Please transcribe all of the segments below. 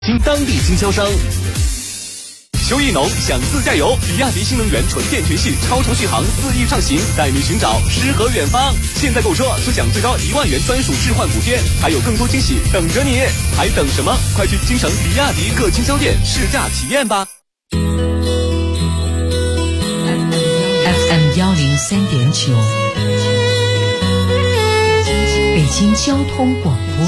听当地经销商。邱意农想自驾游，比亚迪新能源纯电全系超长续航4亿畅行，带你寻找诗和远方。现在购车就享最高1万元专属置换补贴，还有更多惊喜等着你，还等什么？快去京城比亚迪各经销店试驾体验吧。 FM 103.9，北京交通广播，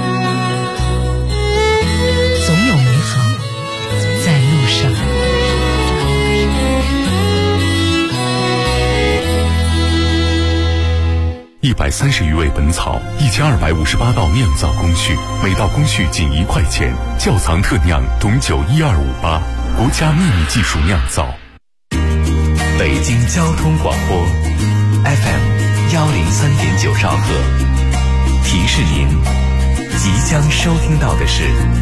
总有美好在路上。 130余味本草，1258道酿造工序，每道工序仅1块钱。窖藏特酿董酒12588，国家秘密技术酿造。 北京交通广播 FM 103.9兆赫，提示您即将收听到的是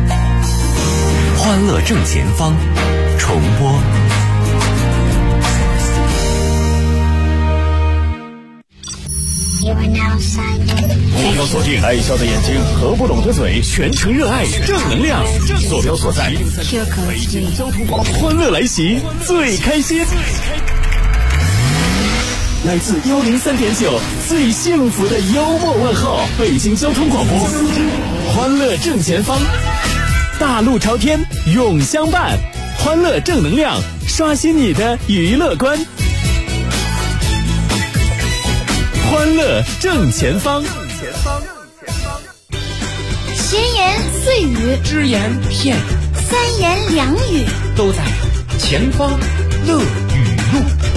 欢乐正前方重播。 目标锁定爱笑的眼睛和不拢的嘴，全程热爱正能量。坐标所在北京交通广播，欢乐来袭，最开心。来自103.9最幸福的幽默问候，北京交通广播，欢乐正前方，大路朝天永相伴，欢乐正能量，刷新你的娱乐观。欢乐正前方， 闲言碎语， 只言片语， 三言两语， 都在前方乐语录。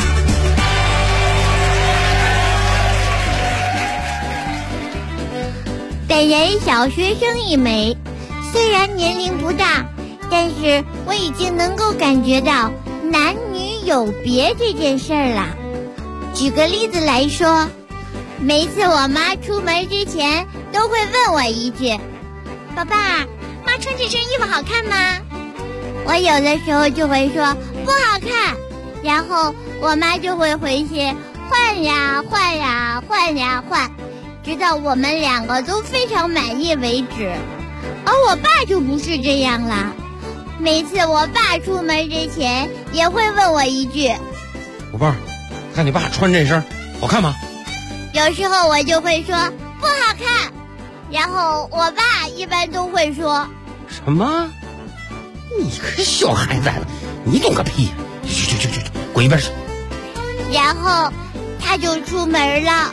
本人小学生一枚，虽然年龄不大，但是我已经能够感觉到男女有别这件事儿了。举个例子来说，每次我妈出门之前都会问我一句：宝贝儿，妈穿这身衣服好看吗？我有的时候就会说不好看，然后我妈就会回去换呀换呀换呀换，直到我们两个都非常满意为止。而我爸就不是这样了，每次我爸出门之前也会问我一句： 宝贝儿，看你爸穿这身好看吗？ 有时候我就会说不好看，然后我爸一般都会说： 什么？你个小孩子，你懂个屁！去，滚一边去！ 然后他就出门了。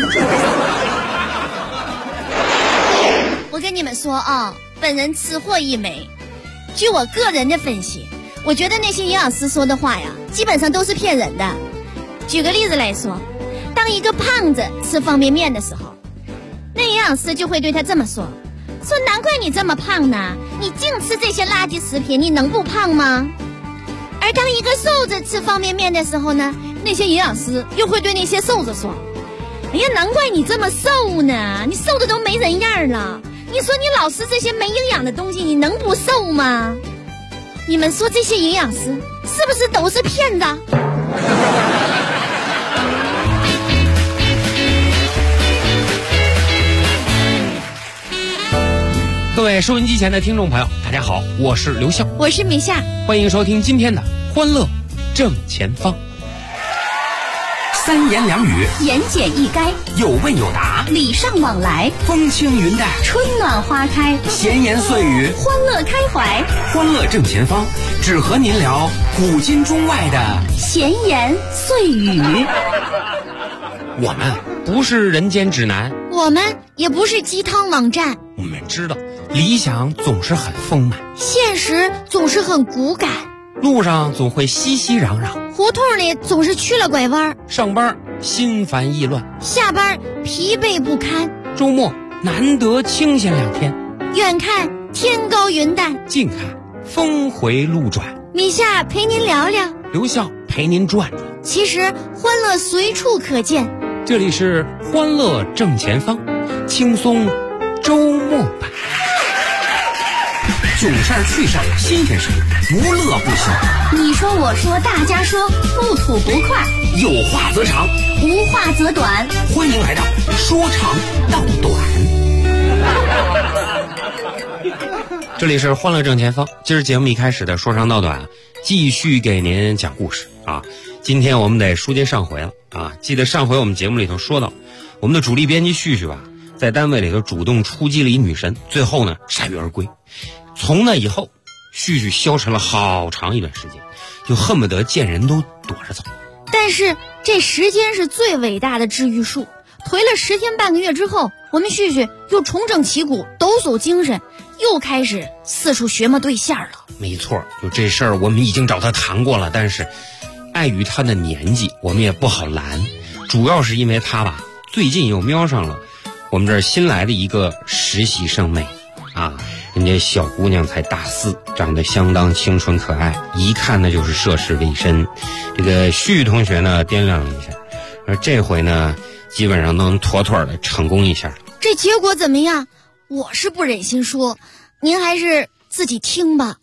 我跟你们说啊，本人吃货一枚。据我个人的分析，我觉得那些营养师说的话呀，基本上都是骗人的。举个例子来说，当一个胖子吃方便面的时候，那营养师就会对他这么说：难怪你这么胖呢，你净吃这些垃圾食品，你能不胖吗？而当一个瘦子吃方便面的时候呢，那些营养师又会对那些瘦子说：哎呀，难怪你这么瘦呢，你瘦的都没人样了，你说你老吃这些没营养的东西，你能不瘦吗？你们说这些营养师是不是都是骗子？ 各位收音机前的听众朋友，大家好，我是刘笑， 我是米夏， 欢迎收听今天的欢乐正前方。 三言两语， 言简意赅， 有问有答， 礼尚往来， 风轻云淡， 春暖花开， 闲言碎语， 欢乐开怀。 欢乐正前方，只和您聊古今中外的闲言碎语。 我们不是人间指南， 我们也不是鸡汤网站， 我们知道理想总是很丰满， 现实总是很骨感， 路上总会熙熙攘攘， 胡同里总是去了拐弯， 上班心烦意乱， 下班疲惫不堪， 周末难得清闲2天， 远看天高云淡， 近看峰回路转。 米夏陪您聊聊， 刘笑陪您转转， 其实欢乐随处可见。 这里是欢乐正前方，轻松周末版， 囧事儿趣事儿新鲜事儿，无乐不休。 你说我说大家说，不吐不快， 有话则长， 无话则短， 欢迎来到说长道短。 这里是欢乐正前方。今儿节目一开始的说长道短，继续给您讲故事啊。今天我们得书接上回了啊。记得上回我们节目里头说到，我们的主力编辑旭旭吧，在单位里头主动出击了一女神，最后呢铩羽而归。从那以后，旭旭消沉了好长一段时间，就恨不得见人都躲着走。 但是这时间是最伟大的治愈术。颓了10天半个月之后，我们旭旭又重整旗鼓，抖擞精神，又开始四处寻摸对象了。 没错，就这事儿我们已经找他谈过了，但是碍于他的年纪，我们也不好拦。主要是因为他吧，最近又瞄上了我们这儿新来的一个实习生妹啊，人家小姑娘才大4，长得相当清纯可爱，一看呢就是涉世未深。这个旭同学呢掂量了一下，而这回呢基本上能妥妥的成功一下。 这结果怎么样？我是不忍心说，您还是自己听吧。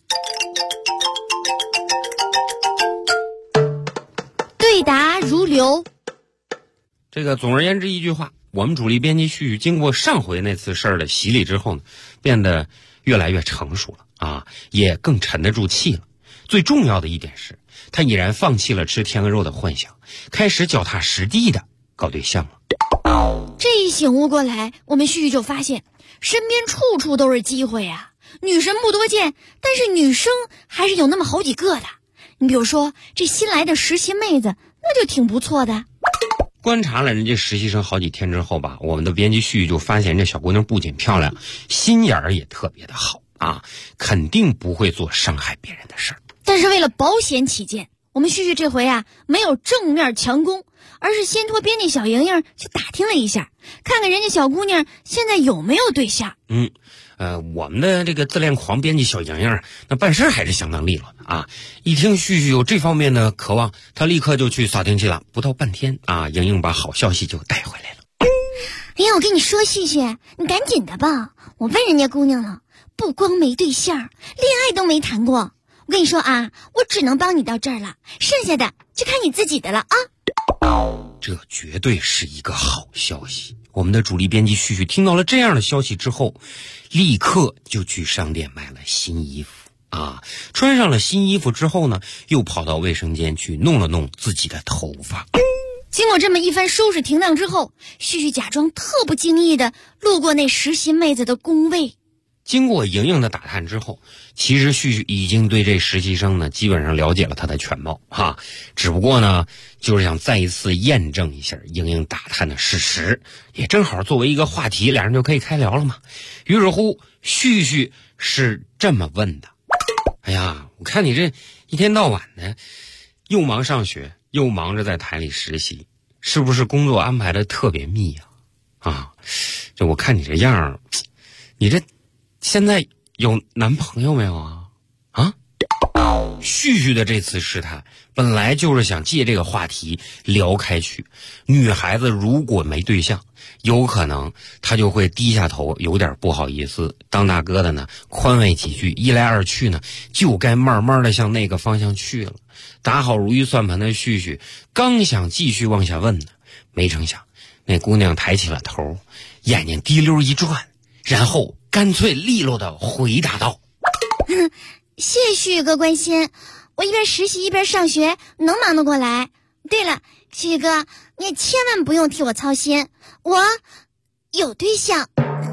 对答如流。 这个总而言之一句话，我们主力编辑旭旭经过上回那次事儿的洗礼之后呢，变得越来越成熟了啊，也更沉得住气了。最重要的一点是，他已然放弃了吃天鹅肉的幻想，开始脚踏实地的搞对象了。 这一醒悟过来，我们旭旭就发现身边处处都是机会啊。女神不多见，但是女生还是有那么好几个的。你比如说这新来的实习妹子，那就挺不错的。 观察了人家实习生好几天之后吧，我们的编辑旭旭就发现这小姑娘不仅漂亮，心眼儿也特别的好啊，肯定不会做伤害别人的事儿。 但是为了保险起见，我们旭旭这回啊没有正面强攻，而是先托编辑小莹莹去打听了一下，看看人家小姑娘现在有没有对象。 我们的这个自恋狂编辑小莹莹，那办事还是相当利落的啊！一听旭旭有这方面的渴望，他立刻就去扫听去了。不到半天啊，莹莹把好消息就带回来了。 哎呀，我跟你说，旭旭，你赶紧的吧！我问人家姑娘了，不光没对象，恋爱都没谈过。我跟你说啊，我只能帮你到这儿了，剩下的就看你自己的了啊！ 这绝对是一个好消息。我们的主力编辑旭旭听到了这样的消息之后，立刻就去商店买了新衣服啊，穿上了新衣服之后呢，又跑到卫生间去弄了弄自己的头发。 经过这么一番收拾停当之后，旭旭假装特不经意的路过那实习妹子的工位。 经过莹莹的打探之后，其实旭旭已经对这实习生呢基本上了解了他的全貌哈，只不过呢就是想再一次验证一下莹莹打探的事实，也正好作为一个话题，俩人就可以开聊了嘛。于是乎，旭旭是这么问的：哎呀，我看你这一天到晚的，又忙上学，又忙着在台里实习，是不是工作安排的特别密呀？啊，这我看你这样，你这现在有男朋友没有啊？啊？旭旭的这次试探本来就是想借这个话题聊开去，女孩子如果没对象，有可能她就会低下头，有点不好意思，当大哥的呢宽慰几句，一来二去呢就该慢慢的向那个方向去了。打好如意算盘的旭旭刚想继续往下问呢，没成想那姑娘抬起了头，眼睛滴溜一转，然后干脆利落的回答道： 谢旭哥关心，我一边实习一边上学，能忙得过来。对了，旭哥，你也千万不用替我操心，我有对象。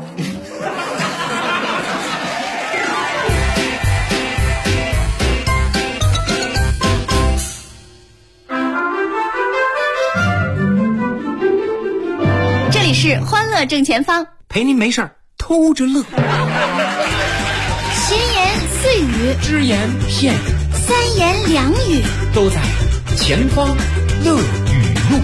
这里是欢乐正前方， 陪您没事儿偷着乐， 闲言碎语， 只言片语， 三言两语， 都在前方乐语录。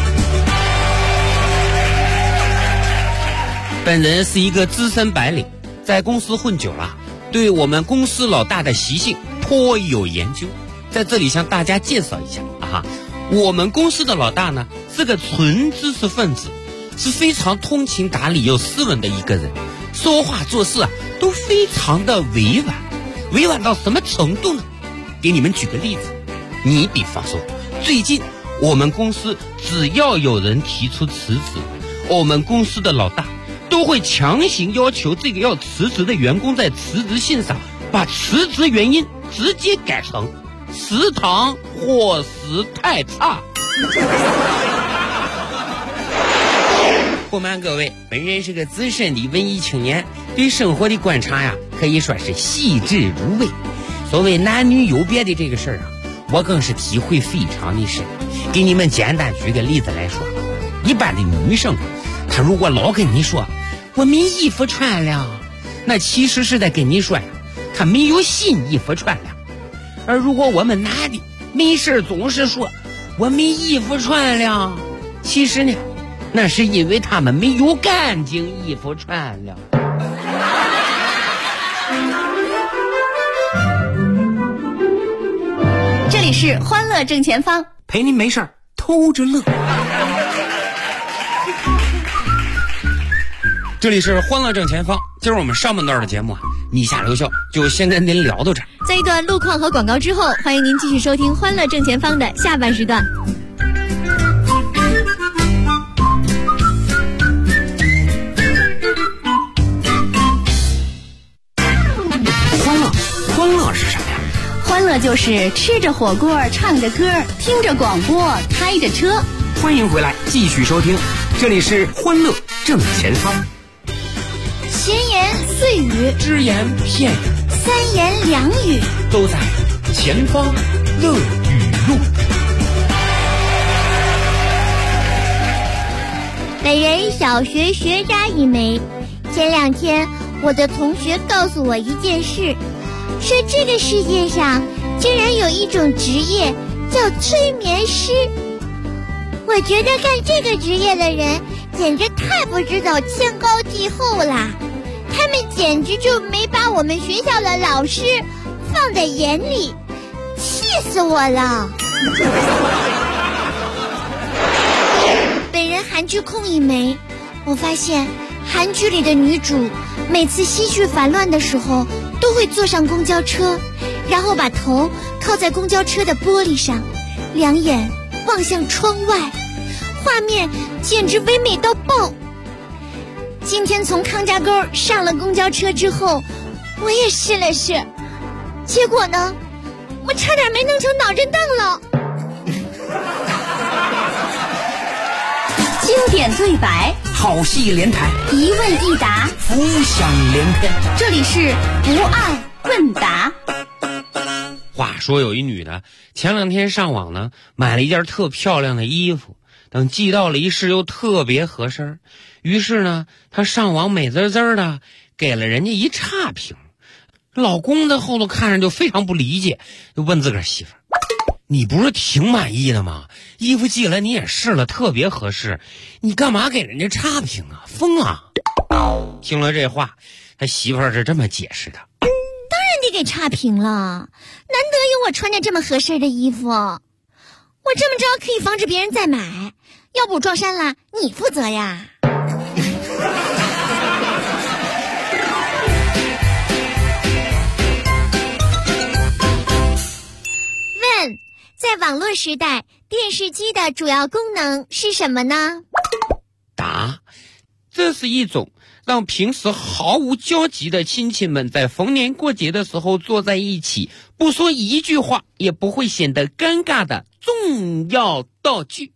本人是一个资深白领，在公司混久了，对我们公司老大的习性颇有研究。在这里向大家介绍一下啊，我们公司的老大呢是个纯知识分子，是非常通情达理又斯文的一个人，说话做事啊都非常的委婉，委婉到什么程度呢？给你们举个例子，你比方说最近我们公司只要有人提出辞职，我们公司的老大都会强行要求这个要辞职的员工在辞职信上把辞职原因直接改成食堂伙食太差。不瞒各位，本人是个资深的文艺青年，对生活的观察呀，可以说是细致入微。所谓男女有别的这个事儿啊，我更是体会非常的深。给你们简单举个例子来说，一般的女生，她如果老跟你说我没衣服穿了，那其实是在跟你说呀，她没有新衣服穿了。而如果我们男的没事总是说我没衣服穿了，其实呢，那是因为他们没有干净衣服穿了。 这里是欢乐正前方， 陪您没事儿偷着乐。这里是欢乐正前方，今儿我们上半段的节目啊，你下留校就先跟您聊到这儿。 在一段路况和广告之后，欢迎您继续收听欢乐正前方的下半时段。 欢乐是什么呀？ 欢乐就是吃着火锅，唱着歌，听着广播，开着车。 欢迎回来，继续收听，这里是欢乐正前方。 闲言碎语， 只言片语， 三言两语， 都在前方乐语录。 本人小学学渣一枚。前2天，我的同学告诉我一件事，说这个世界上竟然有一种职业叫催眠师。我觉得干这个职业的人简直太不知道天高地厚啦，他们简直就没把我们学校的老师放在眼里，气死我了。本人韩剧控一枚，我发现韩剧里的女主每次心绪烦乱的时候都会坐上公交车，然后把头靠在公交车的玻璃上，两眼望向窗外，画面简直唯美到爆。今天从康家沟上了公交车之后，我也试了试，结果呢，我差点没弄成脑震荡了。 经典对白， 好戏连台， 一问一答， 浮想联翩。 这里是不爱问答。 话说有一女的前2天上网呢，买了一件特漂亮的衣服，等寄到了一试又特别合身，于是呢，她上网美滋滋的给了人家一差评。老公在后头看着就非常不理解，就问自个儿媳妇儿，你不是挺满意的吗？衣服寄来你也试了特别合适，你干嘛给人家差评啊？疯啊！听了这话，他媳妇儿是这么解释的， 当然得给差评了，难得有我穿着这么合适的衣服，我这么着可以防止别人再买，要不撞衫了你负责呀。问，在网络时代，电视机的主要功能是什么呢？ 答，这是一种让平时毫无交集的亲戚们在逢年过节的时候坐在一起，不说一句话也不会显得尴尬的重要道具。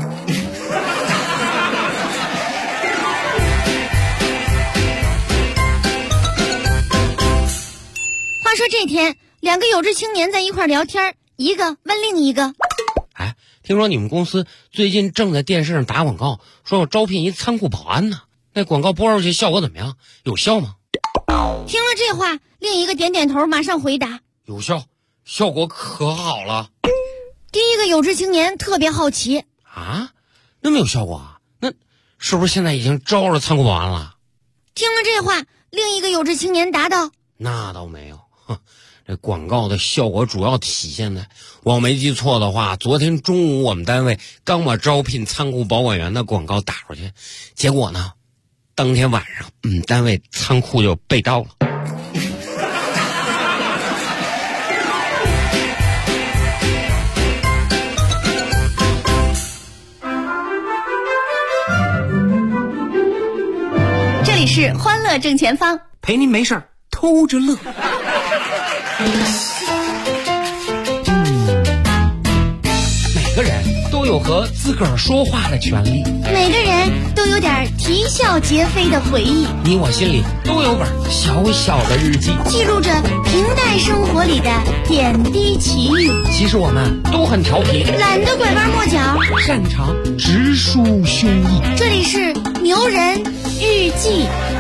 话说这天，2个有志青年在一块聊天，一个问另一个， 哎，听说你们公司最近正在电视上打广告，说要招聘一仓库保安呢，那广告播出去效果怎么样？有效吗？ 听了这话，另一个点点头，马上回答， 有效，效果可好了。 第一个有志青年特别好奇， 啊，那么有效果啊？那是不是现在已经招了仓库保安了？ 听了这话，另一个有志青年答道， 那倒没有，这广告的效果主要体现在，我没记错的话，昨天中午我们单位刚把招聘仓库保管员的广告打出去，结果呢，当天晚上单位仓库就被盗了。 这是欢乐正前方， 陪您没事偷着乐。每个人都有和自个儿说话的权利， 每个人都有点啼笑皆非的回忆， 你我心里都有本小小的日记， 记录着平淡生活里的点滴奇遇。 其实我们都很调皮， 懒得拐弯抹角， 擅长直抒胸臆。 这里是牛人日记。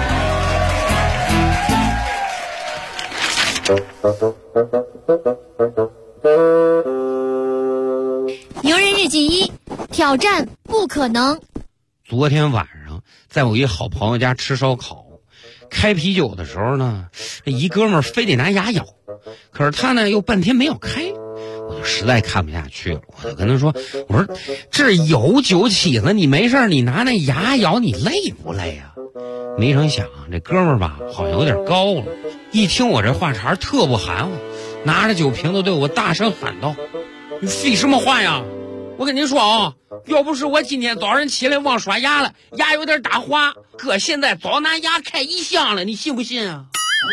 牛人日记1，挑战不可能。 昨天晚上在我一好朋友家吃烧烤，开啤酒的时候呢，这一哥们儿非得拿牙咬，可是他呢又半天没有开，我就实在看不下去了，我就跟他说，我说这有酒起子，你没事你拿那牙咬，你累不累啊？没成想这哥们儿吧好像有点高了，一听我这话茬特不含糊，拿着酒瓶子对我大声喊道，你废什么话呀？我跟你说啊，要不是我今天早上起来忘刷牙了，牙有点打滑，哥现在早拿牙开1箱了，你信不信啊？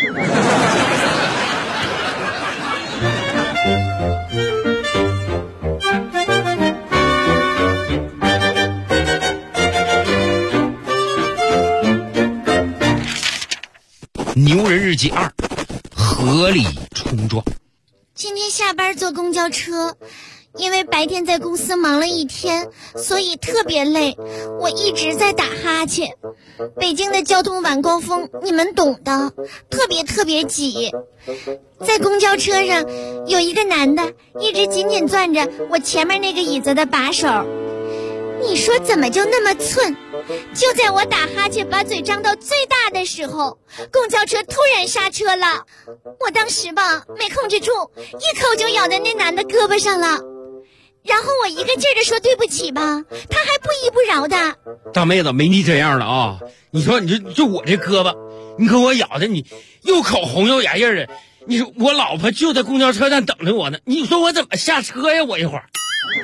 牛人日记2，合理冲撞。 今天下班坐公交车，因为白天在公司忙了一天，所以特别累，我一直在打哈欠。北京的交通晚高峰你们懂的，特别挤。在公交车上有一个男的一直紧紧攥着我前面那个椅子的把手，你说怎么就那么寸？就在我打哈欠把嘴张到最大的时候，公交车突然刹车了，我当时吧没控制住，一口就咬在那男的胳膊上了，然后我一个劲儿的说对不起吧，他还不依不饶的。 大妹子没你这样的啊！你说你就我这胳膊，你可我咬的你又口红又牙印的，你说我老婆就在公交车站等着我呢，你说我怎么下车呀？我一会儿。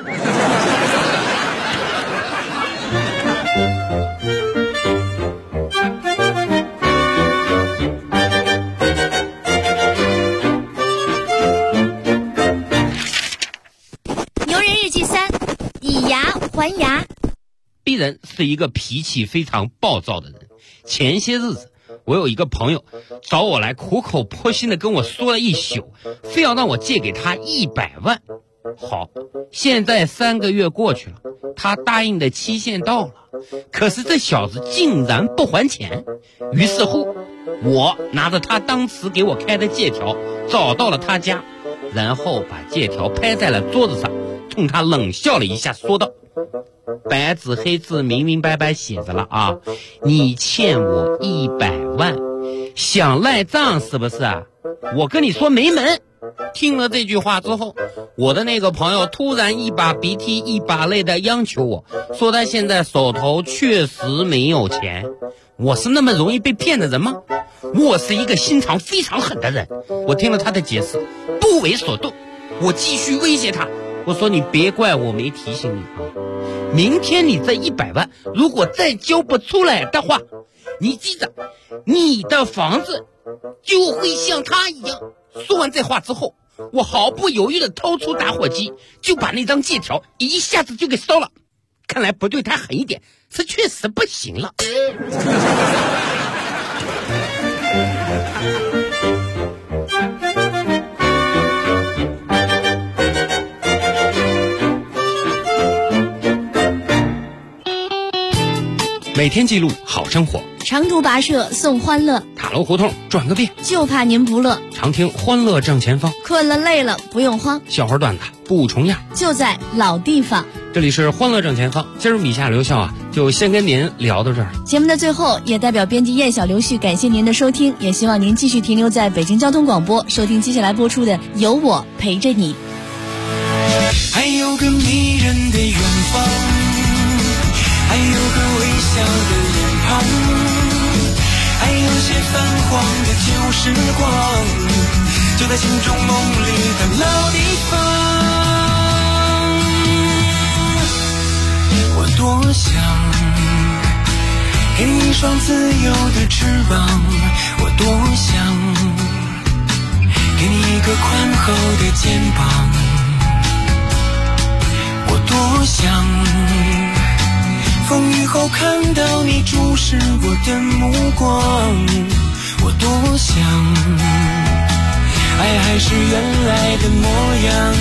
以牙还牙。 鄙人是一个脾气非常暴躁的人。前些日子，我有一个朋友找我来苦口婆心的跟我说了一宿，非要让我借给他100万。好，现在3个月过去了，他答应的期限到了，可是这小子竟然不还钱。于是乎，我拿着他当时给我开的借条找到了他家，然后把借条拍在了桌子上，冲他冷笑了一下，说道：白纸黑字明明白白写着了啊，你欠我100万，想赖账是不是啊？我跟你说没门。听了这句话之后，我的那个朋友突然一把鼻涕一把泪的央求我，说他现在手头确实没有钱。我是那么容易被骗的人吗？我是一个心肠非常狠的人。我听了他的解释，不为所动。我继续威胁他，我说你别怪我没提醒你啊，明天你这100万如果再交不出来的话，你记着，你的房子就会像他一样。说完这话之后，我毫不犹豫地掏出打火机，就把那张借条一下子就给烧了。看来不对他狠一点，这确实不行了。每天记录好生活， 长途跋涉送欢乐， 塔楼胡同转个遍， 就怕您不乐。 常听欢乐正前方， 困了累了不用慌， 笑话段子不重样， 就在老地方。 这里是欢乐正前方，今儿米夏刘笑啊，就先跟您聊到这儿。 节目的最后，也代表编辑燕小刘旭感谢您的收听，也希望您继续停留在北京交通广播，收听接下来播出的《有我陪着你》。 还有个迷人的远方，还有个微笑的脸庞，还有些泛黄的旧时光，就在心中梦里的老地方。我多想给你一双自由的翅膀，我多想给你一个宽厚的肩膀，我多想风雨后看到你注视我的目光，我多想爱还是原来的模样，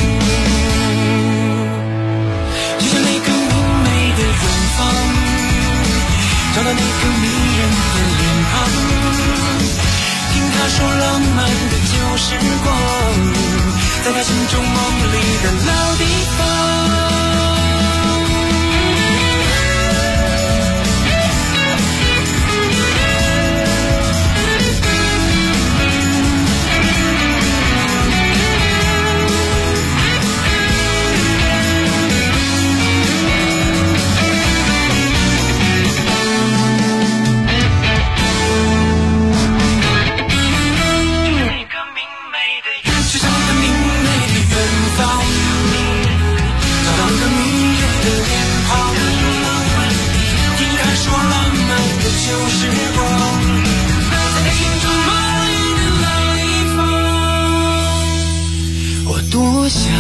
就像那个明媚的远方，找到那个迷人的脸庞，听他说浪漫的旧时光，在他心中梦里的老地方。多想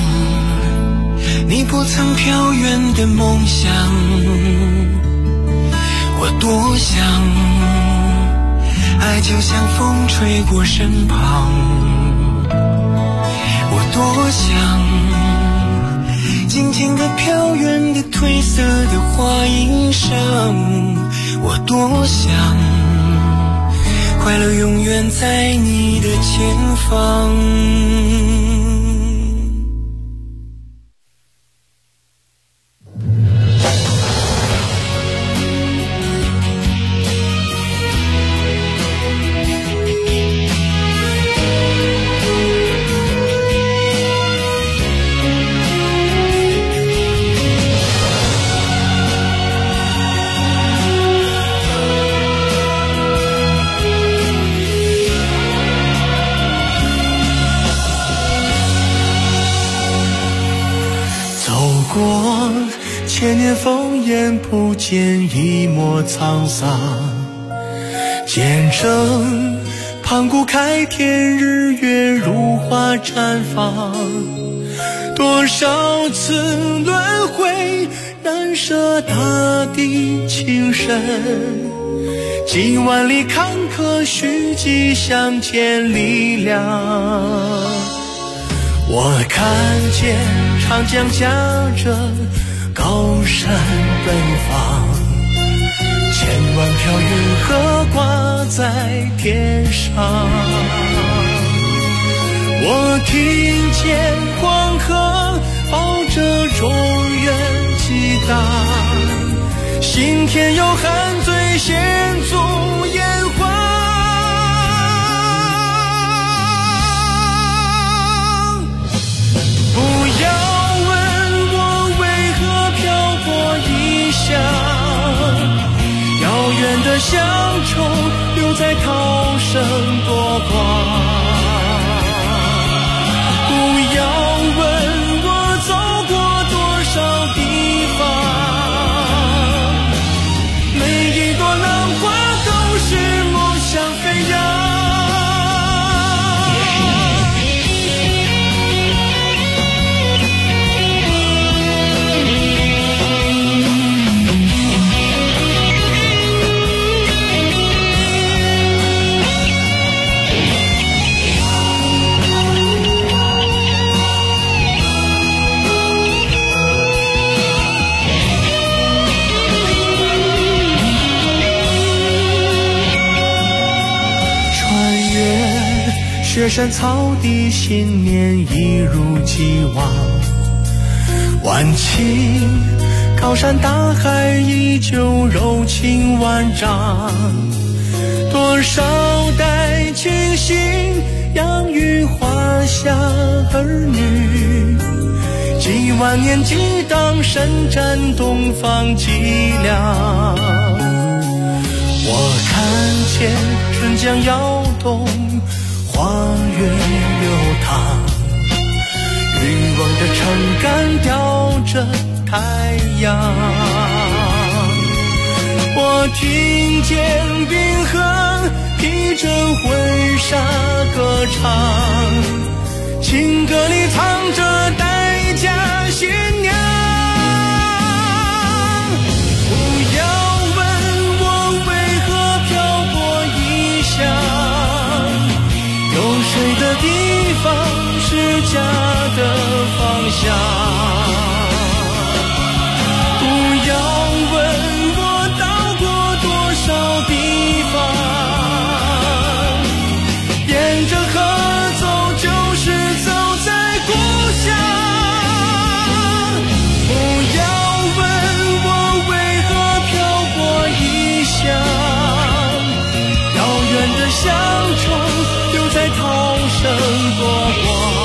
你不曾飘远的梦想，我多想爱就像风吹过身旁，我多想静静地飘远的褪色的花衣裳，我多想快乐永远在你的前方。 千年烽烟不见一抹沧桑，见证盘古开天，日月如花绽放，多少次轮回难舍大地情深，几万里坎坷蓄积向前力量。我看见长江夹着高山奔放，千万条云河挂在天上，我听见黄河抱着中原激荡，心田有汉醉献足炎黄。不要问我为何漂泊异乡，遥远的乡愁留在涛声波光。不要问我走过多少地方，每一朵浪花都是梦想飞扬。雪山草地，信念一如既往，万顷高山大海依旧柔情万丈，多少代亲信养育华夏儿女，几万年激荡深展东方脊梁。我看见春江摇动，花月流淌，欲望的撑杆吊着太阳。我肩并横，披着婚纱歌唱，情歌里藏着待嫁新娘。不要问我为何漂泊异乡，有水的地方是家的方向。不要问我到过多少地方，沿着河走就是走在故乡。不要问我为何漂泊异乡，遥远的乡愁留在涛声波光。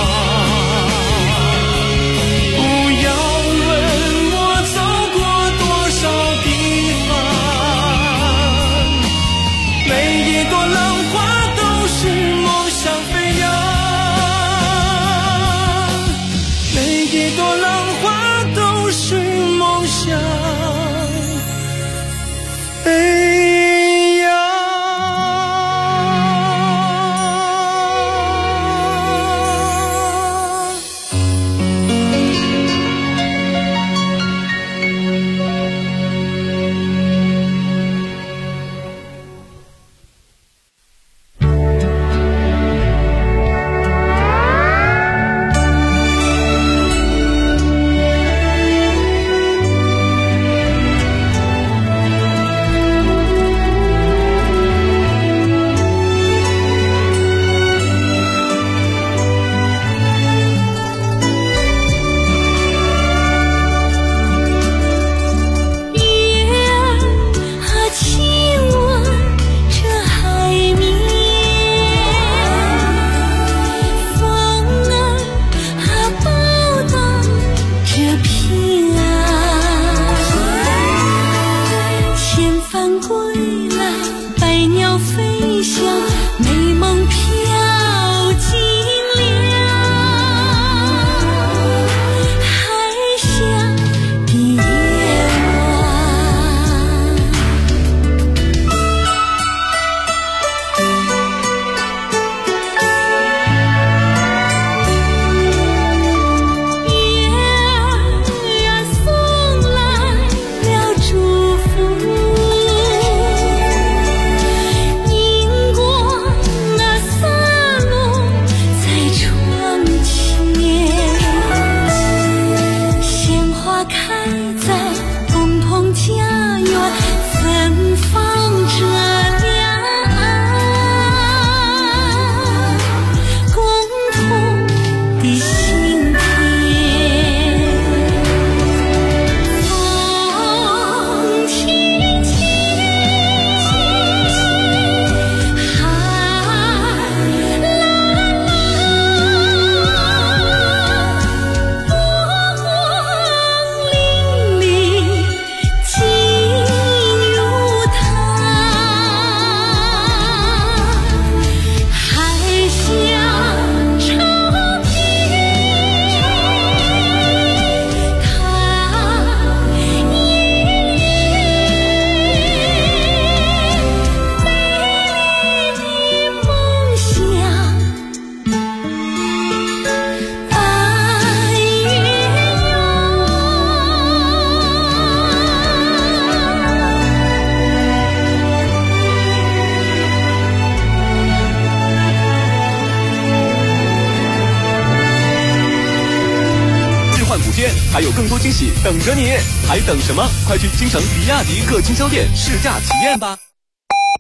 还有更多惊喜等着你，还等什么？快去京城比亚迪各经销店试驾体验吧。